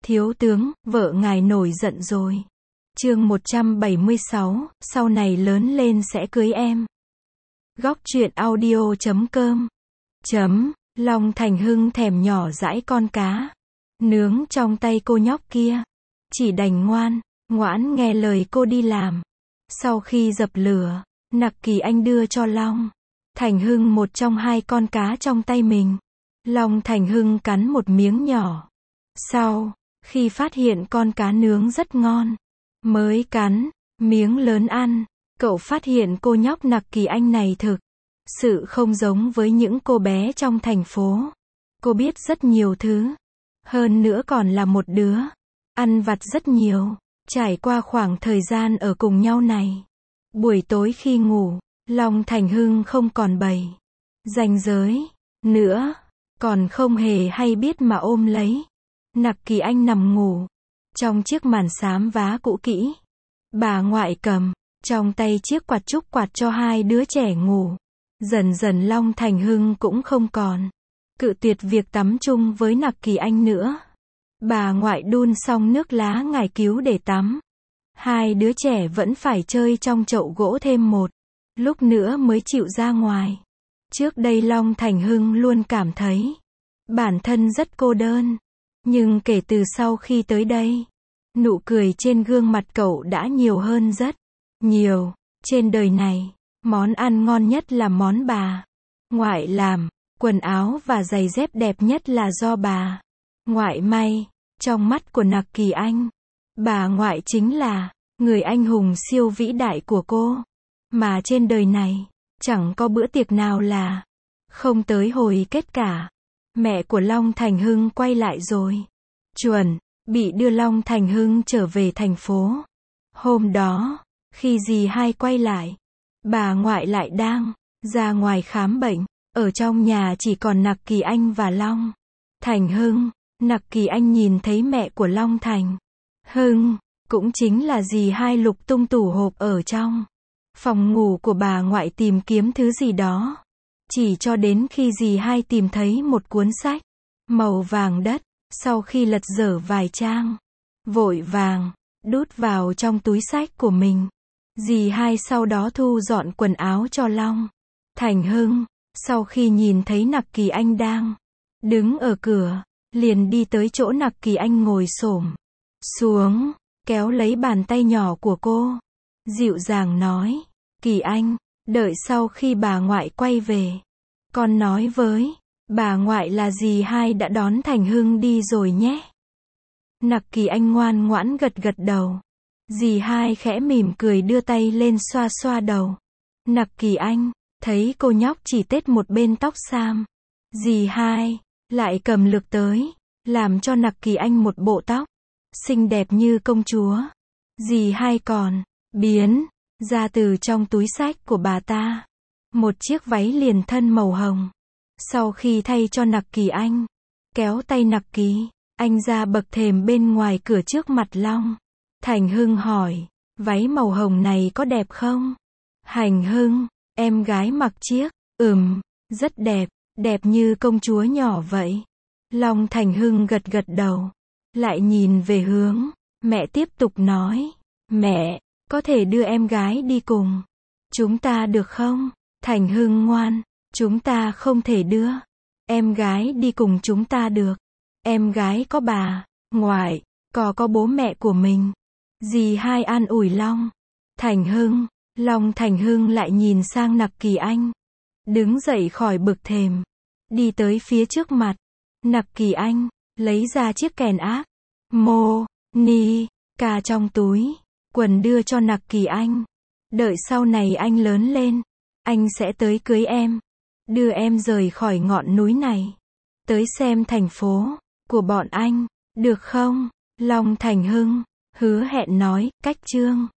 Thiếu tướng, vợ ngài nổi giận rồi. Chương 176, sau này lớn lên sẽ cưới em. Góc truyện audio.com. Long Thành Hưng thèm nhỏ dãi con cá nướng trong tay cô nhóc kia. Chỉ đành ngoãn nghe lời cô đi làm. Sau khi dập lửa, Nặc Kỳ Anh đưa cho Long Thành Hưng một trong hai con cá trong tay mình. Long Thành Hưng cắn một miếng nhỏ. Sau khi phát hiện con cá nướng rất ngon, mới cắn miếng lớn ăn. Cậu phát hiện cô nhóc Nặc Kỳ Anh này thực sự không giống với những cô bé trong thành phố. Cô biết rất nhiều thứ. Hơn nữa còn là một đứa ăn vặt rất nhiều. Trải qua khoảng thời gian ở cùng nhau này, buổi tối khi ngủ, Long Thành Hưng không còn bày ranh giới nữa, còn không hề hay biết mà ôm lấy Nặc Kỳ Anh nằm ngủ trong chiếc màn xám vá cũ kỹ. Bà ngoại cầm trong tay chiếc quạt trúc quạt cho hai đứa trẻ ngủ. Dần dần Long Thành Hưng cũng không còn cự tuyệt việc tắm chung với Nặc Kỳ Anh nữa. Bà ngoại đun xong nước lá ngải cứu để tắm. Hai đứa trẻ vẫn phải chơi trong chậu gỗ thêm một lúc nữa mới chịu ra ngoài. Trước đây Long Thành Hưng luôn cảm thấy bản thân rất cô đơn. Nhưng kể từ sau khi tới đây, nụ cười trên gương mặt cậu đã nhiều hơn rất nhiều. Trên đời này, món ăn ngon nhất là món bà ngoại làm. Quần áo và giày dép đẹp nhất là do bà ngoại may. Trong mắt của Nặc Kỳ Anh, bà ngoại chính là người anh hùng siêu vĩ đại của cô. Mà trên đời này, chẳng có bữa tiệc nào là không tới hồi kết cả. Mẹ của Long Thành Hưng quay lại rồi. Chuẩn bị đưa Long Thành Hưng trở về thành phố. Hôm đó, khi dì hai quay lại, bà ngoại lại đang ra ngoài khám bệnh. Ở trong nhà chỉ còn Nặc Kỳ Anh và Long Thành Hưng. Nặc Kỳ Anh nhìn thấy mẹ của Long Thành Hưng, cũng chính là dì hai lục tung tủ hộp ở trong phòng ngủ của bà ngoại tìm kiếm thứ gì đó. Chỉ cho đến khi dì hai tìm thấy một cuốn sách màu vàng đất. Sau khi lật dở vài trang, vội vàng đút vào trong túi sách của mình. Dì hai sau đó thu dọn quần áo cho Long Thành Hưng. Sau khi nhìn thấy Nặc Kỳ Anh đang đứng ở cửa, liền đi tới chỗ Nặc Kỳ Anh ngồi xổm xuống, kéo lấy bàn tay nhỏ của cô, dịu dàng nói, Kỳ Anh, đợi sau khi bà ngoại quay về, con nói với bà ngoại là dì hai đã đón Thành Hưng đi rồi nhé. Nặc Kỳ Anh ngoan ngoãn gật gật đầu. Dì hai khẽ mỉm cười đưa tay lên xoa xoa đầu Nặc Kỳ Anh. Thấy cô nhóc chỉ tết một bên tóc xám, dì hai lại cầm lược tới, làm cho Nặc Kỳ Anh một bộ tóc xinh đẹp như công chúa. Dì hai còn biến ra từ trong túi xách của bà ta một chiếc váy liền thân màu hồng. Sau khi thay cho Nặc Kỳ Anh, kéo tay Nặc Kỳ Anh ra bậc thềm bên ngoài cửa trước mặt Long Thành Hưng hỏi, váy màu hồng này có đẹp không? Hành Hưng, em gái mặc chiếc, rất đẹp, đẹp như công chúa nhỏ vậy. Long Thành Hưng gật gật đầu, lại nhìn về hướng mẹ tiếp tục nói, mẹ, có thể đưa em gái đi cùng chúng ta được không? Thành Hưng ngoan, chúng ta không thể đưa em gái đi cùng chúng ta được. Em gái có bà ngoại, có bố mẹ của mình. Dì hai an ủi Long Thành Hưng. Long Thành Hưng lại nhìn sang Nặc Kỳ Anh, đứng dậy khỏi bậc thềm, đi tới phía trước mặt Nặc Kỳ Anh, lấy ra chiếc kèn ác ni ca trong túi quần đưa cho Nặc Kỳ Anh. Đợi sau này anh lớn lên, anh sẽ tới cưới em, đưa em rời khỏi ngọn núi này, tới xem thành phố của bọn anh, được không? Long Thành Hưng hứa hẹn nói. Cách chương